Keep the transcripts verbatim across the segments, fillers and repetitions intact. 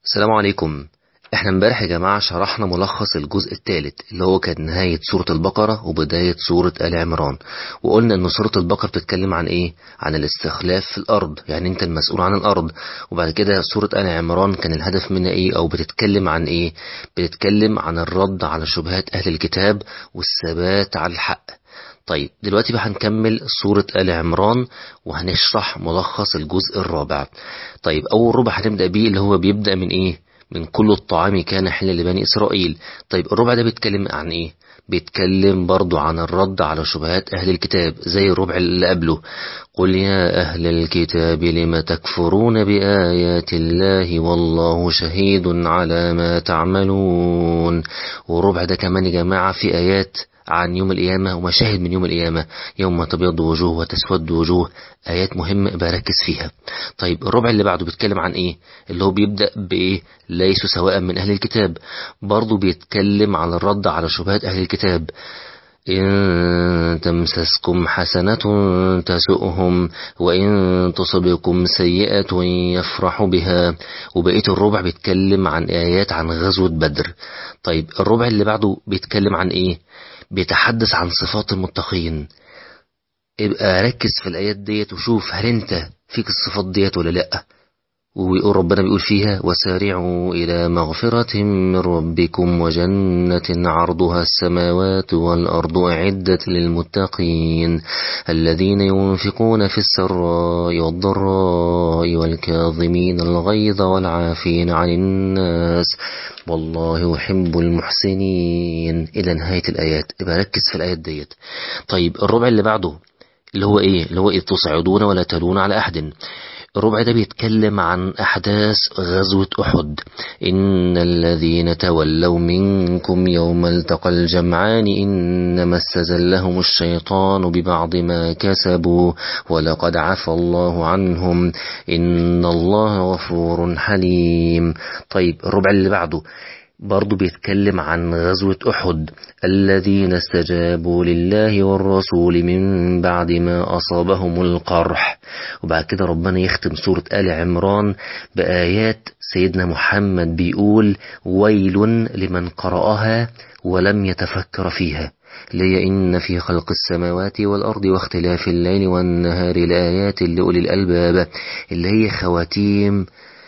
السلام عليكم. احنا امبارح يا جماعة شرحنا ملخص الجزء الثالث اللي هو كان نهاية سورة البقرة وبداية سورة آل عمران، وقلنا ان سورة البقرة بتتكلم عن ايه؟ عن الاستخلاف في الارض، يعني انت المسؤول عن الارض. وبعد كده سورة آل عمران كان الهدف منها ايه او بتتكلم عن ايه؟ بتتكلم عن الرد على شبهات اهل الكتاب والثبات على الحق. طيب دلوقتي بقى هنكمل سورة آل عمران وهنشرح ملخص الجزء الرابع. طيب أول ربع هنبدأ بيه اللي هو بيبدأ من إيه؟ من كل الطعام كان حلا لبني إسرائيل. طيب الربع ده بيتكلم عن إيه؟ بيتكلم برضو عن الرد على شبهات أهل الكتاب زي الربع اللي قبله. قل يا أهل الكتاب لم تكفرون بآيات الله والله شهيد على ما تعملون. والربع ده كمان يا جماعة في آيات عن يوم القيامة ومشاهد من يوم القيامة، يوم تبيض وجوه وتسود وجوه، آيات مهمة بركز فيها. طيب الربع اللي بعده بيتكلم عن إيه؟ اللي هو بيبدأ بإيه؟ ليسوا سواء من أهل الكتاب، برضو بيتكلم عن الرد على شبهات أهل الكتاب. إن تمسسكم حسنة تسؤهم وإن تصبكم سيئة يفرحوا بها. وبقية الربع بيتكلم عن آيات عن غزوة بدر. طيب الربع اللي بعده بيتكلم عن إيه؟ بيتحدث عن صفات المتقين. ابقى ركز في الآيات ديت وشوف هل انت فيك الصفات ديت ولا لأ. ويقول ربنا بيقول فيها وسارعوا إلى مغفرة من ربكم وجنة عرضها السماوات والأرض أعدت للمتقين الذين ينفقون في السراء والضراء والكاظمين الغيظ والعافين عن الناس والله يحب المحسنين إلى نهاية الآيات. يبقى ركز في الآيات ديت. طيب الربع اللي بعده اللي هو إيه؟ اللي هو إذ تصعدون ولا تلون على أحد. الربع ده بيتكلم عن أحداث غزوة أحد. إن الذين تولوا منكم يوم التقى الجمعان إنما استزلهم الشيطان ببعض ما كسبوا ولقد عفى الله عنهم إن الله غفور حليم. طيب الربع اللي بعده برضو بيتكلم عن غزوة أحد. الذين استجابوا لله والرسول من بعد ما أصابهم القرح. وبعد كده ربنا يختم سورة آل عمران بآيات سيدنا محمد بيقول ويل لمن قرأها ولم يتفكر فيها. لي إن في خلق السماوات والأرض واختلاف الليل والنهار لآيات لأولي الألباب، اللي هي خواتيم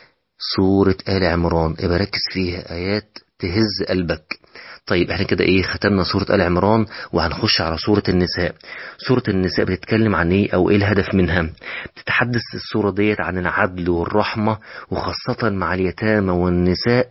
سورة آل عمران. ابقى ركز فيها آيات تهز قلبك. طيب احنا كده ايه ختمنا سورة آل عمران وهنخش على سورة النساء. سورة النساء بتتكلم عن ايه او ايه الهدف منها؟ بتتحدث السورة ديت عن العدل والرحمة وخاصة مع اليتامى والنساء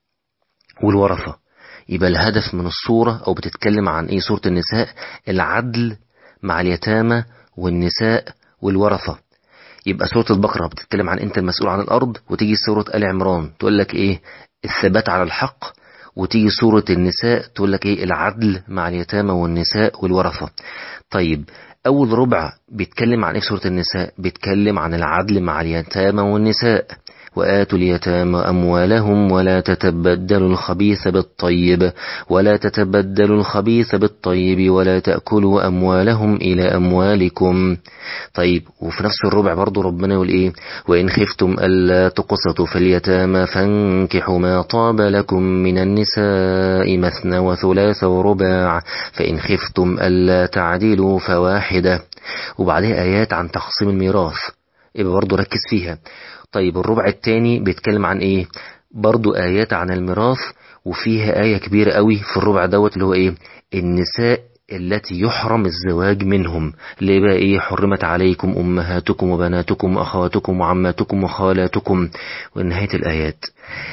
والورثة. يبقى الهدف من السورة او بتتكلم عن ايه سورة النساء؟ العدل مع اليتامى والنساء والورثة. يبقى سورة البقرة بتتكلم عن انت المسؤول عن الارض، وتيجي سورة آل عمران تقول لك ايه؟ الثبات على الحق. وتيجي سورة النساء تقول لك ايه؟ العدل مع اليتامى والنساء والورثة. طيب اول ربع بيتكلم عن ايه سورة النساء؟ بيتكلم عن العدل مع اليتامى والنساء. وآتوا اليتامى أموالهم ولا تتبدلوا الخبيث بالطيب ولا تتبدلوا الخبيث بالطيب ولا تأكلوا أموالهم إلى أموالكم. طيب وفي نفس الربع برضو ربنا يقول إيه؟ وإن خفتم ألا تقسطوا في اليتامى فانكحوا ما طاب لكم من النساء مثنى وثلاث ورباع فإن خفتم ألا تعدلوا فواحدة. وبعدها آيات عن تقسيم الميراث، يبقى برضو ركز فيها. طيب الربع الثاني بيتكلم عن ايه؟ برضو آيات عن الميراث، وفيها آية كبيرة قوي في الربع دوت اللي هو ايه؟ النساء التي يحرم الزواج منهم. اللي بقى ايه؟ حرمت عليكم أمهاتكم وبناتكم وأخواتكم وعماتكم وخالاتكم ونهاية الآيات.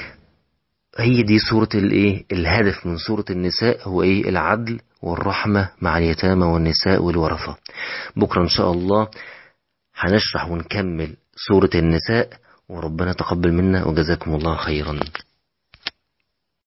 هي دي سورة الايه؟ الهدف من سورة النساء هو ايه؟ العدل والرحمة مع اليتامى والنساء والورثة. بكرة ان شاء الله هنشرح ونكمل سورة النساء، وربنا تقبل منا وجزاكم الله خيرا.